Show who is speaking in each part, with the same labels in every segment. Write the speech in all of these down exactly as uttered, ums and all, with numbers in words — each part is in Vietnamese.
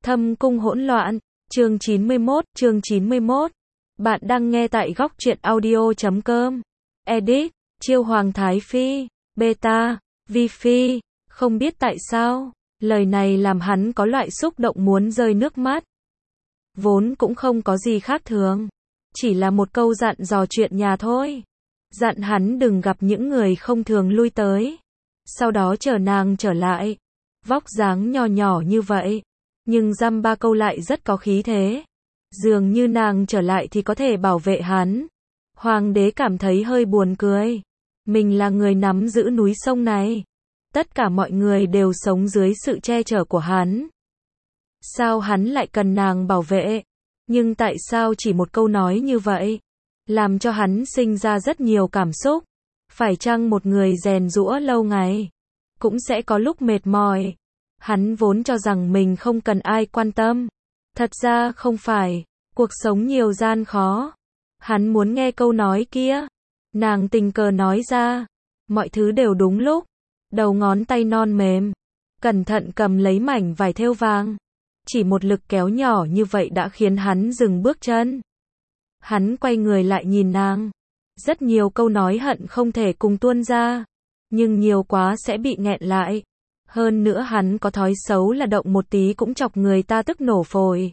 Speaker 1: Thâm cung hỗn loạn, chương chín mươi mốt, chương chín mươi mốt. Bạn đang nghe tại góc truyện audio chấm com. Edit, Chiêu Hoàng Thái Phi, Beta, Vi Phi, không biết tại sao, lời này làm hắn có loại xúc động muốn rơi nước mắt. Vốn cũng không có gì khác thường, chỉ là một câu dặn dò chuyện nhà thôi. Dặn hắn đừng gặp những người không thường lui tới. Sau đó chờ nàng trở lại. Vóc dáng nhỏ nhỏ như vậy, nhưng dăm ba câu lại rất có khí thế. Dường như nàng trở lại thì có thể bảo vệ hắn. Hoàng đế cảm thấy hơi buồn cười. Mình là người nắm giữ núi sông này. Tất cả mọi người đều sống dưới sự che chở của hắn. Sao hắn lại cần nàng bảo vệ? Nhưng tại sao chỉ một câu nói như vậy, làm cho hắn sinh ra rất nhiều cảm xúc? Phải chăng một người rèn giũa lâu ngày, cũng sẽ có lúc mệt mỏi? Hắn vốn cho rằng mình không cần ai quan tâm. Thật ra không phải, cuộc sống nhiều gian khó. Hắn muốn nghe câu nói kia. Nàng tình cờ nói ra. Mọi thứ đều đúng lúc. Đầu ngón tay non mềm, cẩn thận cầm lấy mảnh vải thêu vàng. Chỉ một lực kéo nhỏ như vậy đã khiến hắn dừng bước chân. Hắn quay người lại nhìn nàng. Rất nhiều câu nói hận không thể cùng tuôn ra, nhưng nhiều quá sẽ bị nghẹn lại. Hơn nữa hắn có thói xấu là động một tí cũng chọc người ta tức nổ phổi.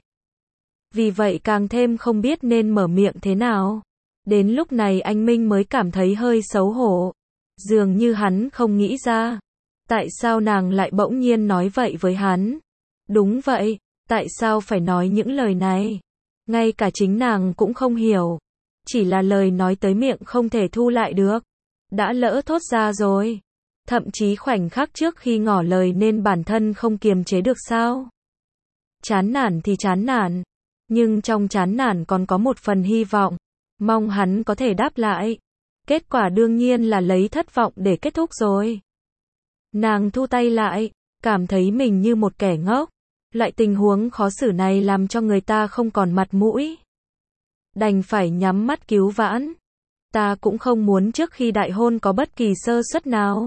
Speaker 1: Vì vậy càng thêm không biết nên mở miệng thế nào. Đến lúc này anh Minh mới cảm thấy hơi xấu hổ. Dường như hắn không nghĩ ra. Tại sao nàng lại bỗng nhiên nói vậy với hắn? Đúng vậy, tại sao phải nói những lời này? Ngay cả chính nàng cũng không hiểu. Chỉ là lời nói tới miệng không thể thu lại được. Đã lỡ thốt ra rồi. Thậm chí khoảnh khắc trước khi ngỏ lời nên bản thân không kiềm chế được sao? Chán nản thì chán nản. Nhưng trong chán nản còn có một phần hy vọng. Mong hắn có thể đáp lại. Kết quả đương nhiên là lấy thất vọng để kết thúc rồi. Nàng thu tay lại, cảm thấy mình như một kẻ ngốc. Loại tình huống khó xử này làm cho người ta không còn mặt mũi. Đành phải nhắm mắt cứu vãn. Ta cũng không muốn trước khi đại hôn có bất kỳ sơ suất nào.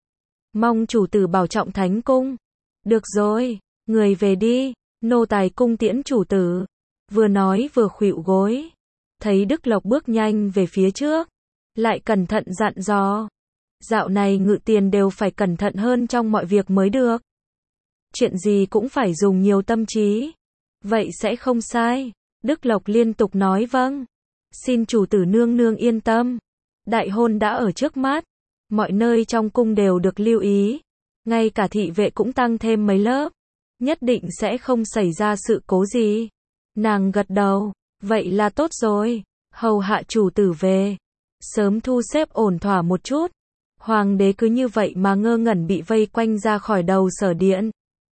Speaker 1: Mong chủ tử bảo trọng thánh cung. Được rồi, người về đi, nô tài cung tiễn chủ tử. Vừa nói vừa khuỵu gối. Thấy Đức Lộc bước nhanh về phía trước, lại cẩn thận dặn dò. Dạo này ngự tiền đều phải cẩn thận hơn trong mọi việc mới được. Chuyện gì cũng phải dùng nhiều tâm trí. Vậy sẽ không sai. Đức Lộc liên tục nói vâng. Xin chủ tử nương nương yên tâm. Đại hôn đã ở trước mắt. Mọi nơi trong cung đều được lưu ý. Ngay cả thị vệ cũng tăng thêm mấy lớp. Nhất định sẽ không xảy ra sự cố gì. Nàng gật đầu. Vậy là tốt rồi. Hầu hạ chủ tử về. Sớm thu xếp ổn thỏa một chút. Hoàng đế cứ như vậy mà ngơ ngẩn bị vây quanh ra khỏi đầu sở điện.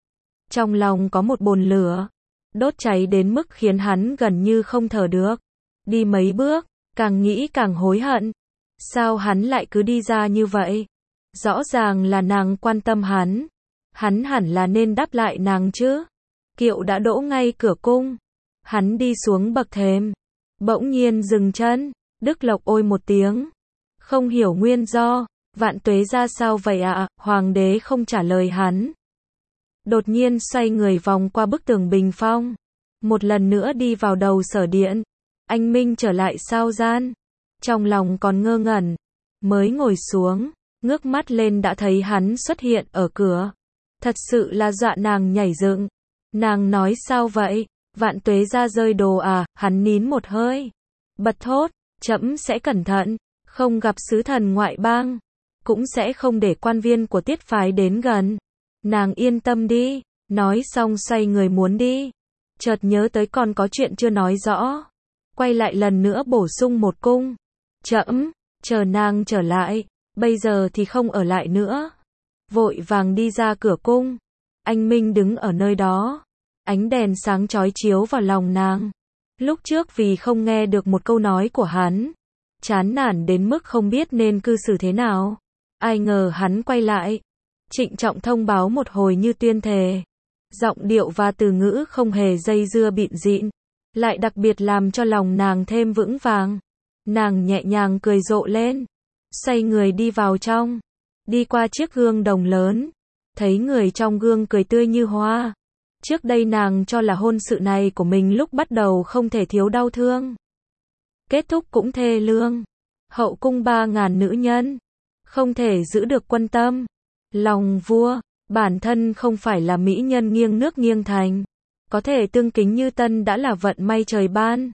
Speaker 1: Trong lòng có một bồn lửa. Đốt cháy đến mức khiến hắn gần như không thở được. Đi mấy bước, càng nghĩ càng hối hận. Sao hắn lại cứ đi ra như vậy? Rõ ràng là nàng quan tâm hắn. Hắn hẳn là nên đáp lại nàng chứ. Kiệu đã đỗ ngay cửa cung. Hắn đi xuống bậc thềm. Bỗng nhiên dừng chân. Đức Lộc ôi một tiếng. Không hiểu nguyên do. Vạn tuế ra sao vậy ạ? À? Hoàng đế không trả lời hắn. Đột nhiên xoay người vòng qua bức tường bình phong. Một lần nữa đi vào đầu sở điện. Anh Minh trở lại sao gian. Trong lòng còn ngơ ngẩn. Mới ngồi xuống, ngước mắt lên đã thấy hắn xuất hiện ở cửa. Thật sự là dọa nàng nhảy dựng. Nàng nói sao vậy? Vạn tuế ra rơi đồ à? Hắn nín một hơi. Bật thốt, trẫm sẽ cẩn thận. Không gặp sứ thần ngoại bang. Cũng sẽ không để quan viên của tiết phái đến gần. Nàng yên tâm đi. Nói xong xoay người muốn đi. Chợt nhớ tới còn có chuyện chưa nói rõ. Quay lại lần nữa bổ sung một cung. Trẫm, chờ nàng trở lại. Bây giờ thì không ở lại nữa. Vội vàng đi ra cửa cung. Anh Minh đứng ở nơi đó. Ánh đèn sáng chói chiếu vào lòng nàng. Lúc trước vì không nghe được một câu nói của hắn, chán nản đến mức không biết nên cư xử thế nào. Ai ngờ hắn quay lại. Trịnh trọng thông báo một hồi như tuyên thề. Giọng điệu và từ ngữ không hề dây dưa bịn dịn. Lại đặc biệt làm cho lòng nàng thêm vững vàng. Nàng nhẹ nhàng cười rộ lên. Xoay người đi vào trong. Đi qua chiếc gương đồng lớn. Thấy người trong gương cười tươi như hoa. Trước đây nàng cho là hôn sự này của mình lúc bắt đầu không thể thiếu đau thương. Kết thúc cũng thê lương. Hậu cung ba ngàn nữ nhân, không thể giữ được quân tâm. Lòng vua, bản thân không phải là mỹ nhân nghiêng nước nghiêng thành. Có thể tương kính như tân đã là vận may trời ban.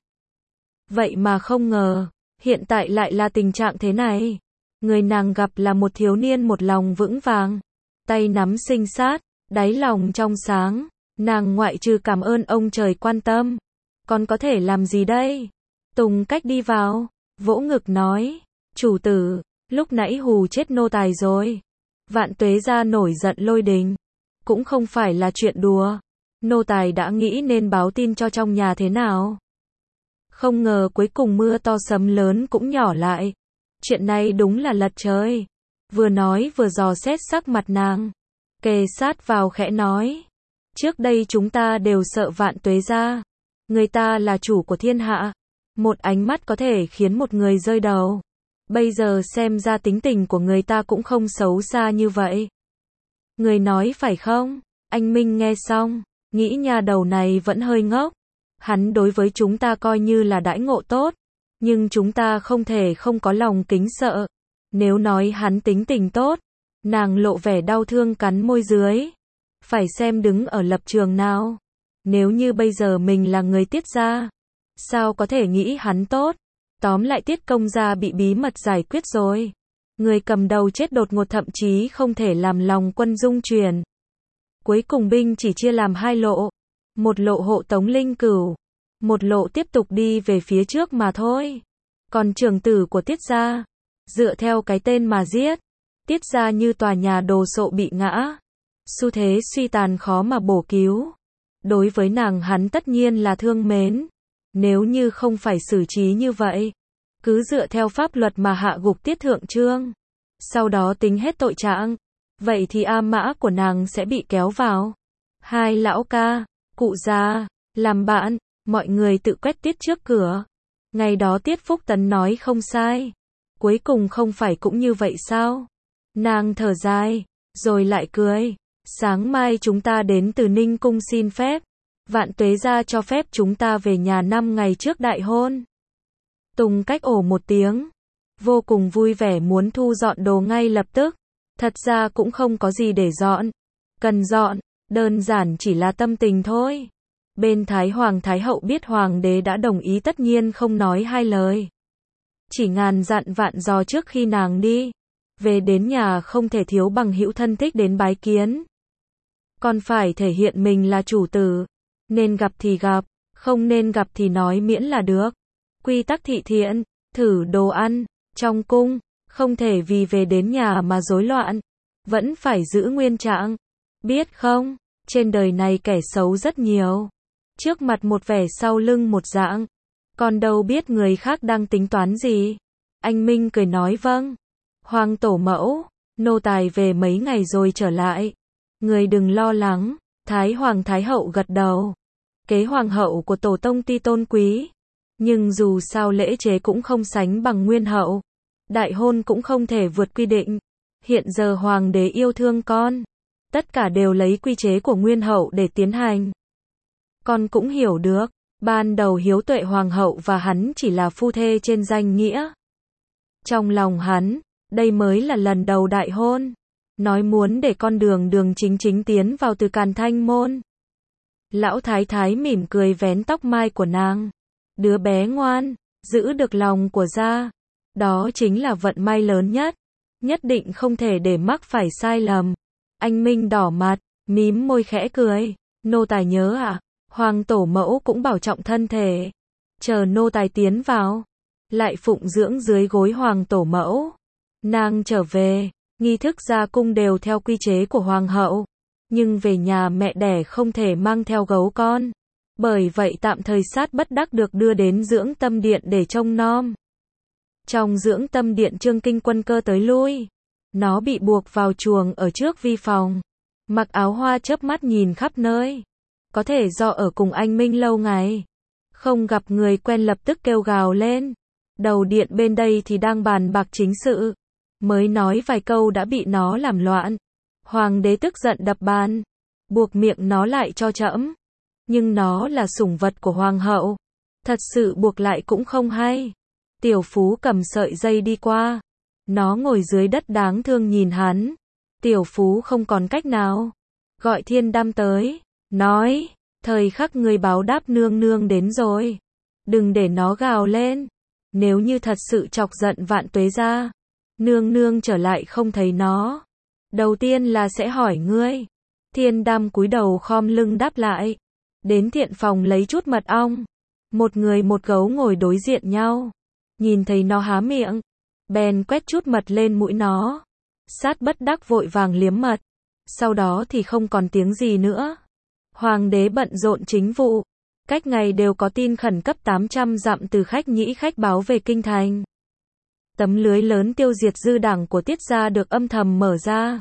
Speaker 1: Vậy mà không ngờ, hiện tại lại là tình trạng thế này. Người nàng gặp là một thiếu niên một lòng vững vàng, tay nắm sinh sát, đáy lòng trong sáng. Nàng ngoại trừ cảm ơn ông trời quan tâm, còn có thể làm gì đây? Tùng Cách đi vào, vỗ ngực nói, chủ tử, lúc nãy hù chết nô tài rồi. Vạn Tuế gia nổi giận lôi đình, cũng không phải là chuyện đùa. Nô tài đã nghĩ nên báo tin cho trong nhà thế nào. Không ngờ cuối cùng mưa to sấm lớn cũng nhỏ lại. Chuyện này đúng là lật trời. Vừa nói vừa dò xét sắc mặt nàng, kề sát vào khẽ nói, trước đây chúng ta đều sợ Vạn Tuế gia. Người ta là chủ của thiên hạ. Một ánh mắt có thể khiến một người rơi đầu. Bây giờ xem ra tính tình của người ta cũng không xấu xa như vậy. Người nói phải không? Anh Minh nghe xong, nghĩ nhà đầu này vẫn hơi ngốc. Hắn đối với chúng ta coi như là đãi ngộ tốt, nhưng chúng ta không thể không có lòng kính sợ. Nếu nói hắn tính tình tốt, nàng lộ vẻ đau thương cắn môi dưới. Phải xem đứng ở lập trường nào. Nếu như bây giờ mình là người Tiết gia, sao có thể nghĩ hắn tốt? Tóm lại Tiết công gia bị bí mật giải quyết rồi. Người cầm đầu chết đột ngột thậm chí không thể làm lòng quân dung chuyển. Cuối cùng binh chỉ chia làm hai lộ. Một lộ hộ tống Linh Cửu, một lộ tiếp tục đi về phía trước mà thôi. Còn trưởng tử của Tiết gia, dựa theo cái tên mà giết. Tiết gia như tòa nhà đồ sộ bị ngã, xu thế suy tàn khó mà bổ cứu. Đối với nàng hắn tất nhiên là thương mến. Nếu như không phải xử trí như vậy, cứ dựa theo pháp luật mà hạ gục Tiết thượng trương, sau đó tính hết tội trạng, vậy thì A Mã của nàng sẽ bị kéo vào. Hai lão ca, cụ già, làm bạn, mọi người tự quét Tiết trước cửa. Ngày đó Tiết Phúc Tấn nói không sai. Cuối cùng không phải cũng như vậy sao? Nàng thở dài, rồi lại cười. Sáng mai chúng ta đến Từ Ninh cung xin phép. Vạn Tuế gia cho phép chúng ta về nhà năm ngày trước đại hôn. Tùng Cách ồ một tiếng, vô cùng vui vẻ muốn thu dọn đồ ngay lập tức. Thật ra cũng không có gì để dọn. Cần dọn, đơn giản chỉ là tâm tình thôi. Bên Thái Hoàng Thái Hậu biết Hoàng đế đã đồng ý tất nhiên không nói hai lời. Chỉ ngàn dặn vạn dò trước khi nàng đi. Về đến nhà không thể thiếu bằng hữu thân thích đến bái kiến. Còn phải thể hiện mình là chủ tử. Nên gặp thì gặp, không nên gặp thì nói miễn là được. Quy tắc thị thiện, thử đồ ăn, trong cung, không thể vì về đến nhà mà rối loạn. Vẫn phải giữ nguyên trạng. Biết không, trên đời này kẻ xấu rất nhiều. Trước mặt một vẻ sau lưng một dạng. Còn đâu biết người khác đang tính toán gì. Anh Minh cười nói vâng. Hoàng tổ mẫu, nô tài về mấy ngày rồi trở lại. Người đừng lo lắng. Thái Hoàng Thái Hậu gật đầu. Kế hoàng hậu của tổ tông ti tôn quý. Nhưng dù sao lễ chế cũng không sánh bằng nguyên hậu. Đại hôn cũng không thể vượt quy định. Hiện giờ hoàng đế yêu thương con. Tất cả đều lấy quy chế của nguyên hậu để tiến hành. Con cũng hiểu được. Ban đầu Hiếu Tuệ hoàng hậu và hắn chỉ là phu thê trên danh nghĩa. Trong lòng hắn, đây mới là lần đầu đại hôn. Nói muốn để con đường đường chính chính tiến vào từ Càn Thanh môn. Lão thái thái mỉm cười vén tóc mai của nàng. Đứa bé ngoan, giữ được lòng của gia. Đó chính là vận may lớn nhất. Nhất định không thể để mắc phải sai lầm. Anh Minh đỏ mặt, mím môi khẽ cười. Nô tài nhớ à, Hoàng tổ mẫu cũng bảo trọng thân thể. Chờ nô tài tiến vào, lại phụng dưỡng dưới gối Hoàng tổ mẫu. Nàng trở về, nghi thức ra cung đều theo quy chế của Hoàng hậu. Nhưng về nhà mẹ đẻ không thể mang theo gấu con. Bởi vậy tạm thời sát bất đắc được đưa đến dưỡng tâm điện để trông nom. Trong dưỡng tâm điện Trương Kinh Quân cơ tới lui. Nó bị buộc vào chuồng ở trước vi phòng. Mặc áo hoa chớp mắt nhìn khắp nơi. Có thể do ở cùng anh Minh lâu ngày. Không gặp người quen lập tức kêu gào lên. Đầu điện bên đây thì đang bàn bạc chính sự. Mới nói vài câu đã bị nó làm loạn. Hoàng đế tức giận đập bàn. buộc miệng nó lại cho trẫm. Nhưng nó là sủng vật của hoàng hậu. Thật sự buộc lại cũng không hay. Tiểu Phú cầm sợi dây đi qua. Nó ngồi dưới đất đáng thương nhìn hắn. Tiểu Phú không còn cách nào. Gọi Thiên Đam tới. Nói, thời khắc người báo đáp nương nương đến rồi. Đừng để nó gào lên. Nếu như thật sự chọc giận Vạn Tuế gia, nương nương trở lại không thấy nó, đầu tiên là sẽ hỏi ngươi. Thiên Đam cúi đầu khom lưng đáp lại. Đến thiện phòng lấy chút mật ong. Một người một gấu ngồi đối diện nhau. Nhìn thấy nó há miệng, bèn quét chút mật lên mũi nó. Sát Bất Đắc vội vàng liếm mật. Sau đó thì không còn tiếng gì nữa. Hoàng đế bận rộn chính vụ. Cách ngày đều có tin khẩn cấp tám trăm dặm từ khách nhĩ khách báo về kinh thành. Tấm lưới lớn tiêu diệt dư đảng của Tiết gia được âm thầm mở ra.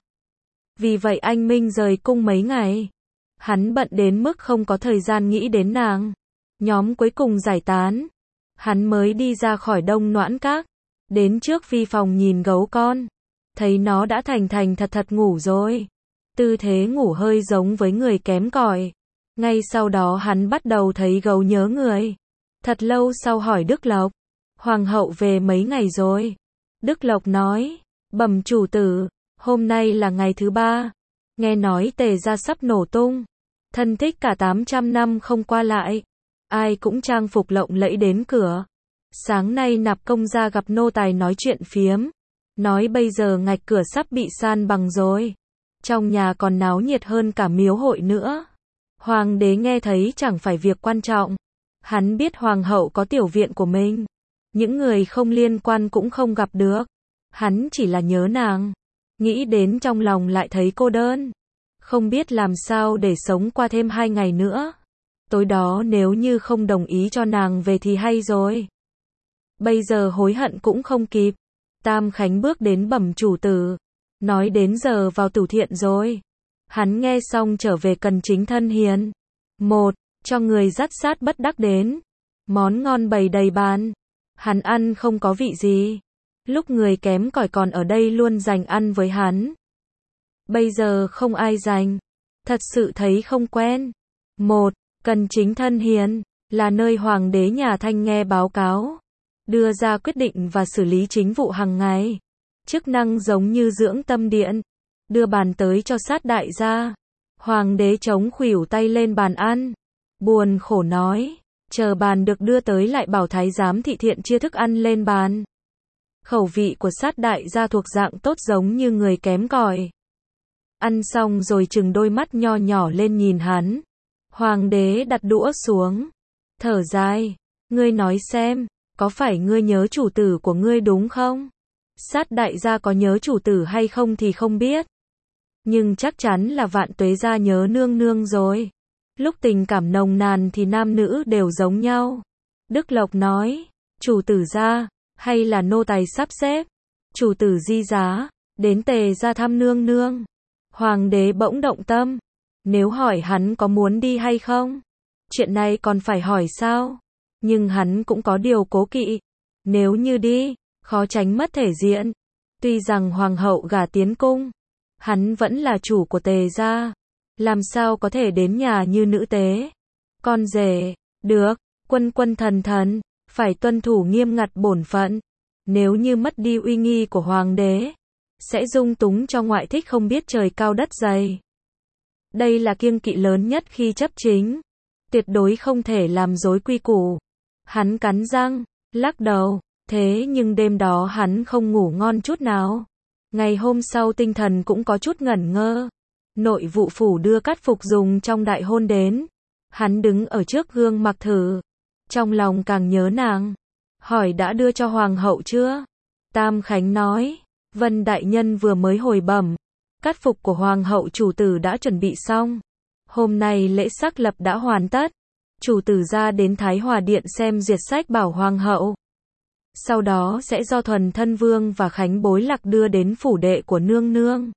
Speaker 1: Vì vậy anh Minh rời cung mấy ngày. Hắn bận đến mức không có thời gian nghĩ đến nàng. Nhóm cuối cùng giải tán. Hắn mới đi ra khỏi Đông Noãn Các. Đến trước phi phòng nhìn gấu con. Thấy nó đã thành thành thật thật ngủ rồi. Tư thế ngủ hơi giống với người kém cỏi. Ngay sau đó hắn bắt đầu thấy gấu nhớ người. Thật lâu sau hỏi Đức Lộc. Hoàng hậu về mấy ngày rồi? Đức Lộc nói. Bẩm chủ tử, hôm nay là ngày thứ ba. Nghe nói Tề gia sắp nổ tung. Thân thích cả tám trăm năm không qua lại. Ai cũng trang phục lộng lẫy đến cửa. Sáng nay nạp công gia gặp nô tài nói chuyện phiếm. Nói bây giờ ngạch cửa sắp bị san bằng rồi. Trong nhà còn náo nhiệt hơn cả miếu hội nữa. Hoàng đế nghe thấy chẳng phải việc quan trọng. Hắn biết hoàng hậu có tiểu viện của mình. Những người không liên quan cũng không gặp được. Hắn chỉ là nhớ nàng. Nghĩ đến trong lòng lại thấy cô đơn. Không biết làm sao để sống qua thêm hai ngày nữa. Tối đó nếu như không đồng ý cho nàng về thì hay rồi. Bây giờ hối hận cũng không kịp. Tam Khánh bước đến bẩm chủ tử. Nói đến giờ vào tửu thiện rồi. Hắn nghe xong trở về cần chính thân hiền. Một, cho người dắt Sát Bất Đắc đến. Món ngon bày đầy bàn. Hắn ăn không có vị gì. Lúc người kém cỏi còn ở đây luôn dành ăn với hắn. Bây giờ không ai dành. Thật sự thấy không quen. Một, cần chính thân hiền. Là nơi hoàng đế nhà Thanh nghe báo cáo. Đưa ra quyết định và xử lý chính vụ hàng ngày. Chức năng giống như dưỡng tâm điện. Đưa bàn tới cho Sát đại gia. Hoàng đế chống khuỷu tay lên bàn ăn. Buồn khổ nói. Chờ bàn được đưa tới lại bảo thái giám thị thiện chia thức ăn lên bàn. Khẩu vị của Sát đại gia thuộc dạng tốt giống như người kém cỏi. Ăn xong rồi chừng đôi mắt nho nhỏ lên nhìn hắn. Hoàng đế đặt đũa xuống. Thở dài. Ngươi nói xem, có phải ngươi nhớ chủ tử của ngươi đúng không? Sát đại gia có nhớ chủ tử hay không thì không biết. Nhưng chắc chắn là Vạn Tuế gia nhớ nương nương rồi. Lúc tình cảm nồng nàn thì nam nữ đều giống nhau. Đức Lộc nói, chủ tử gia, hay là nô tài sắp xếp. Chủ tử di giá, đến Tề gia thăm nương nương. Hoàng đế bỗng động tâm. Nếu hỏi hắn có muốn đi hay không? Chuyện này còn phải hỏi sao? Nhưng hắn cũng có điều cố kỵ. Nếu như đi, khó tránh mất thể diện. Tuy rằng hoàng hậu gả tiến cung, hắn vẫn là chủ của Tề gia. Làm sao có thể đến nhà như nữ tế? Con rể, được, quân quân thần thần, phải tuân thủ nghiêm ngặt bổn phận. Nếu như mất đi uy nghi của hoàng đế, sẽ dung túng cho ngoại thích không biết trời cao đất dày. Đây là kiêng kỵ lớn nhất khi chấp chính. Tuyệt đối không thể làm rối quy củ. Hắn cắn răng, lắc đầu. Thế nhưng đêm đó hắn không ngủ ngon chút nào. Ngày hôm sau tinh thần cũng có chút ngẩn ngơ. Nội vụ phủ đưa cát phục dùng trong đại hôn đến. Hắn đứng ở trước gương mặc thử. Trong lòng càng nhớ nàng. Hỏi đã đưa cho hoàng hậu chưa? Tam Khánh nói. Vân đại nhân vừa mới hồi bẩm. Cát phục của hoàng hậu chủ tử đã chuẩn bị xong. Hôm nay lễ sắc lập đã hoàn tất. Chủ tử ra đến Thái Hòa Điện xem duyệt sách bảo hoàng hậu. Sau đó sẽ do Thuần Thân Vương và Khánh Bối Lạc đưa đến phủ đệ của nương nương.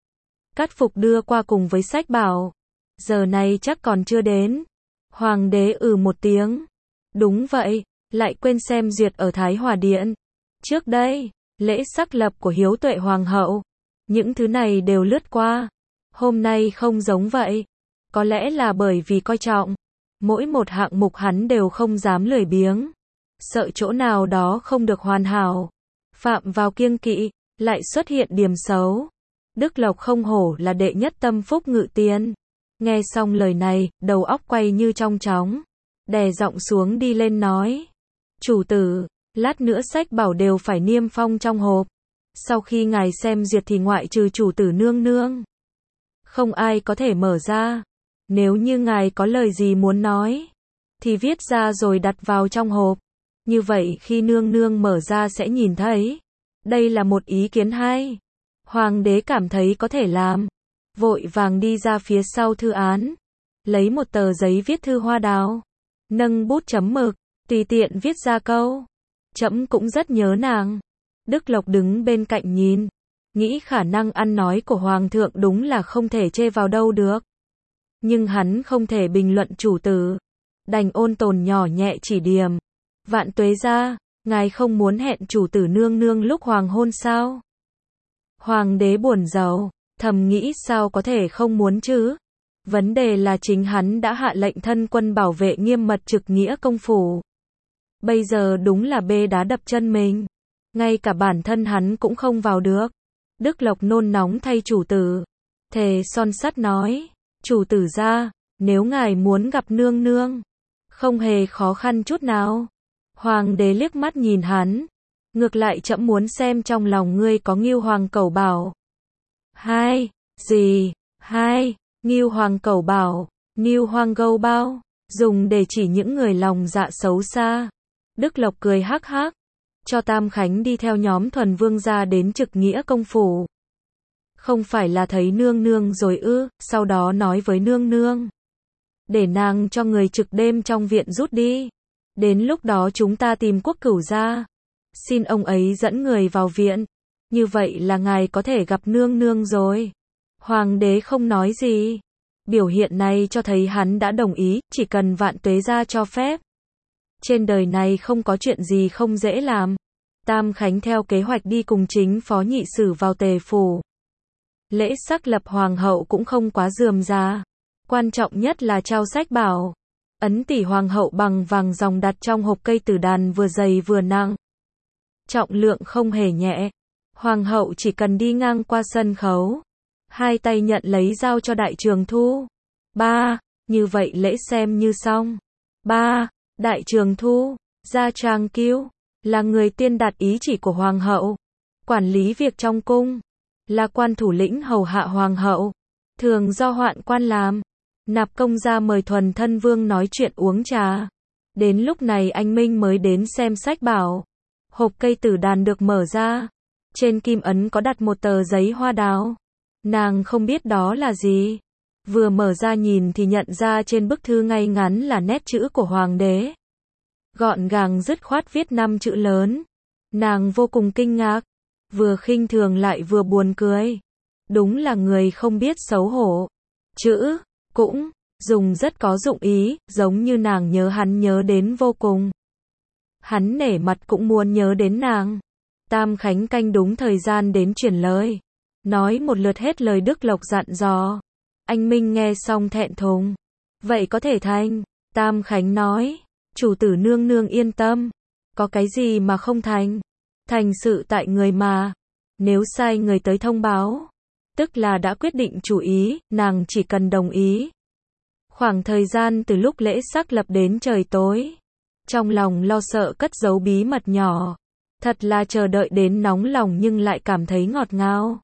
Speaker 1: Cát phục đưa qua cùng với sách bảo. Giờ này chắc còn chưa đến. Hoàng đế ừ một tiếng. Đúng vậy, lại quên xem duyệt ở Thái Hòa Điện. Trước đây, lễ sắc lập của hiếu tuệ hoàng hậu. Những thứ này đều lướt qua. Hôm nay không giống vậy. Có lẽ là bởi vì coi trọng, mỗi một hạng mục hắn đều không dám lười biếng, sợ chỗ nào đó không được hoàn hảo, phạm vào kiêng kỵ, lại xuất hiện điểm xấu. Đức Lộc không hổ là đệ nhất tâm phúc ngự tiên. Nghe xong lời này, đầu óc quay như trong chóng, đè giọng xuống đi lên nói. Chủ tử, lát nữa sách bảo đều phải niêm phong trong hộp. Sau khi ngài xem duyệt thì ngoại trừ chủ tử nương nương, không ai có thể mở ra. Nếu như ngài có lời gì muốn nói, thì viết ra rồi đặt vào trong hộp. Như vậy khi nương nương mở ra sẽ nhìn thấy. Đây là một ý kiến hay. Hoàng đế cảm thấy có thể làm. Vội vàng đi ra phía sau thư án. Lấy một tờ giấy viết thư hoa đào. Nâng bút chấm mực. Tùy tiện viết ra câu. Trẫm cũng rất nhớ nàng. Đức Lộc đứng bên cạnh nhìn. Nghĩ khả năng ăn nói của Hoàng thượng đúng là không thể chê vào đâu được. Nhưng hắn không thể bình luận chủ tử. Đành ôn tồn nhỏ nhẹ chỉ điểm. Vạn tuế gia, ngài không muốn hẹn chủ tử nương nương lúc hoàng hôn sao? Hoàng đế buồn rầu, thầm nghĩ sao có thể không muốn chứ? Vấn đề là chính hắn đã hạ lệnh thân quân bảo vệ nghiêm mật trực nghĩa công phủ. Bây giờ đúng là bê đá đập chân mình. Ngay cả bản thân hắn cũng không vào được. Đức Lộc nôn nóng thay chủ tử. Thề son sắt nói, chủ tử gia, nếu ngài muốn gặp nương nương, không hề khó khăn chút nào. Hoàng đế liếc mắt nhìn hắn. Ngược lại trẫm muốn xem trong lòng ngươi có Ngưu Hoàng Cẩu Bảo. Hai, gì? Hai, Ngưu Hoàng Cẩu Bảo, Ngưu Hoàng Gâu Bao, dùng để chỉ những người lòng dạ xấu xa. Đức Lộc cười hắc hắc, cho Tam Khánh đi theo nhóm thuần vương gia đến trực nghĩa công phủ. Không phải là thấy nương nương rồi ư, sau đó nói với nương nương. Để nàng cho người trực đêm trong viện rút đi. Đến lúc đó chúng ta tìm Quốc Cửu ra. Xin ông ấy dẫn người vào viện. Như vậy là ngài có thể gặp nương nương rồi. Hoàng đế không nói gì. Biểu hiện này cho thấy hắn đã đồng ý, chỉ cần Vạn Tuế gia cho phép. Trên đời này không có chuyện gì không dễ làm. Tam Khánh theo kế hoạch đi cùng chính phó nhị sử vào Tề phủ. Lễ sắc lập hoàng hậu cũng không quá rườm rà. Quan trọng nhất là trao sách bảo. Ấn tỷ hoàng hậu bằng vàng dòng đặt trong hộp cây tử đàn vừa dày vừa nặng. Trọng lượng không hề nhẹ. Hoàng hậu chỉ cần đi ngang qua sân khấu. Hai tay nhận lấy giao cho Đại Trường Thu. Ba, như vậy lễ xem như xong. Ba, Đại Trường Thu, Gia Trang Kiêu, là người tiên đạt ý chỉ của hoàng hậu. Quản lý việc trong cung. Là quan thủ lĩnh hầu hạ hoàng hậu. Thường do hoạn quan làm. Nạp công gia mời thuần thân vương nói chuyện uống trà. Đến lúc này anh Minh mới đến xem sách bảo. Hộp cây tử đàn được mở ra. Trên kim ấn có đặt một tờ giấy hoa đào. Nàng không biết đó là gì. Vừa mở ra nhìn thì nhận ra trên bức thư ngay ngắn là nét chữ của hoàng đế. Gọn gàng dứt khoát viết năm chữ lớn. Nàng vô cùng kinh ngạc. Vừa khinh thường lại vừa buồn cười. Đúng là người không biết xấu hổ. Chữ cũng dùng rất có dụng ý, giống như nàng nhớ hắn nhớ đến vô cùng. Hắn nể mặt cũng muốn nhớ đến nàng. Tam Khánh canh đúng thời gian đến truyền lời. Nói một lượt hết lời Đức Lộc dặn dò. Anh Minh nghe xong thẹn thùng. Vậy có thể thành. Tam Khánh nói. Chủ tử nương nương yên tâm. Có cái gì mà không thành. Thành sự tại người mà. Nếu sai người tới thông báo. Tức là đã quyết định chủ ý, nàng chỉ cần đồng ý. Khoảng thời gian từ lúc lễ sắc lập đến trời tối. Trong lòng lo sợ cất giấu bí mật nhỏ. Thật là chờ đợi đến nóng lòng nhưng lại cảm thấy ngọt ngào.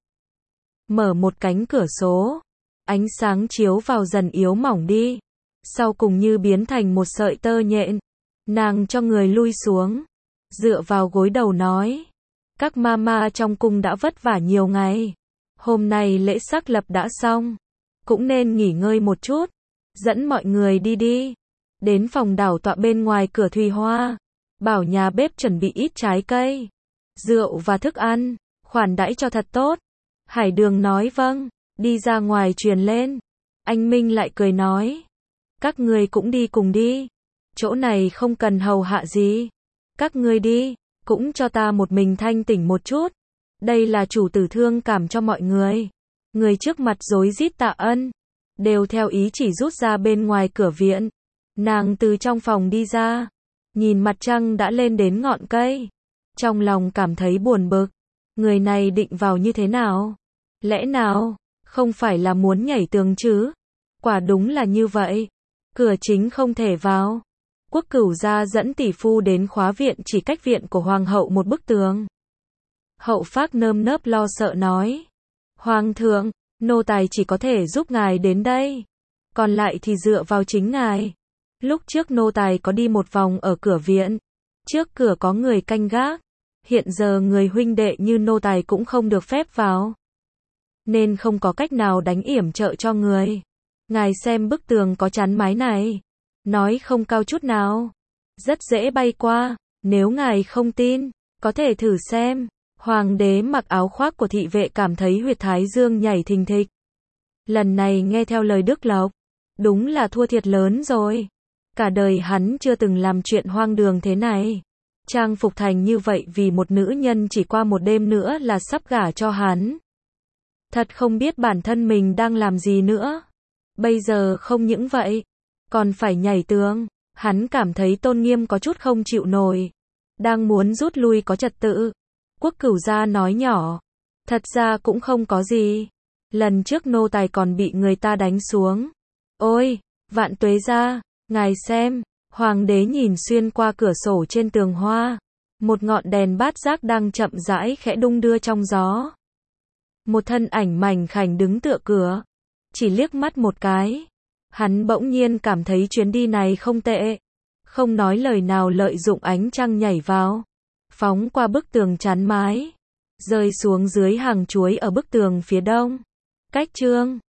Speaker 1: Mở một cánh cửa sổ. Ánh sáng chiếu vào dần yếu mỏng đi. Sau cùng như biến thành một sợi tơ nhện. Nàng cho người lui xuống. Dựa vào gối đầu nói. Các mama trong cung đã vất vả nhiều ngày. Hôm nay lễ sắc lập đã xong. Cũng nên nghỉ ngơi một chút. Dẫn mọi người đi đi. Đến phòng đảo tọa bên ngoài cửa Thùy Hoa. Bảo nhà bếp chuẩn bị ít trái cây, rượu và thức ăn. Khoản đãi cho thật tốt. Hải Đường nói vâng. Đi ra ngoài truyền lên. Anh Minh lại cười nói. Các ngươi cũng đi cùng đi. Chỗ này không cần hầu hạ gì. Các ngươi đi. Cũng cho ta một mình thanh tỉnh một chút. Đây là chủ tử thương cảm cho mọi người. Người trước mặt rối rít tạ ân. đều theo ý chỉ rút ra bên ngoài cửa viện. Nàng từ trong phòng đi ra, nhìn mặt trăng đã lên đến ngọn cây. Trong lòng cảm thấy buồn bực. Người này định vào như thế nào? Lẽ nào, không phải là muốn nhảy tường chứ? Quả đúng là như vậy. Cửa chính không thể vào. Quốc Cửu gia dẫn tỷ phu đến khóa viện chỉ cách viện của hoàng hậu một bức tường. Hậu Phác nơm nớp lo sợ nói. Hoàng thượng, nô tài chỉ có thể giúp ngài đến đây. Còn lại thì dựa vào chính ngài. Lúc trước nô tài có đi một vòng ở cửa viện. Trước cửa có người canh gác. Hiện giờ người huynh đệ như nô tài cũng không được phép vào. Nên không có cách nào đánh yểm trợ cho người. Ngài xem bức tường có chắn mái này. Nói không cao chút nào. Rất dễ bay qua. Nếu ngài không tin, có thể thử xem. Hoàng đế mặc áo khoác của thị vệ cảm thấy huyệt thái dương nhảy thình thịch. Lần này nghe theo lời Đức Lộc. Đúng là thua thiệt lớn rồi. Cả đời hắn chưa từng làm chuyện hoang đường thế này. Trang phục thành như vậy vì một nữ nhân chỉ qua một đêm nữa là sắp gả cho hắn. Thật không biết bản thân mình đang làm gì nữa. Bây giờ không những vậy, còn phải nhảy tường. Hắn cảm thấy tôn nghiêm có chút không chịu nổi. Đang muốn rút lui có trật tự. Quốc Cửu gia nói nhỏ. Thật ra cũng không có gì. Lần trước nô tài còn bị người ta đánh xuống. Ôi, Vạn Tuế gia, ngài xem. Hoàng đế nhìn xuyên qua cửa sổ trên tường hoa. Một ngọn đèn bát giác đang chậm rãi khẽ đung đưa trong gió. Một thân ảnh mảnh khảnh đứng tựa cửa. Chỉ liếc mắt một cái. Hắn bỗng nhiên cảm thấy chuyến đi này không tệ. Không nói lời nào lợi dụng ánh trăng nhảy vào. Phóng qua bức tường chắn mái. Rơi xuống dưới hàng chuối ở bức tường phía đông. Cách chương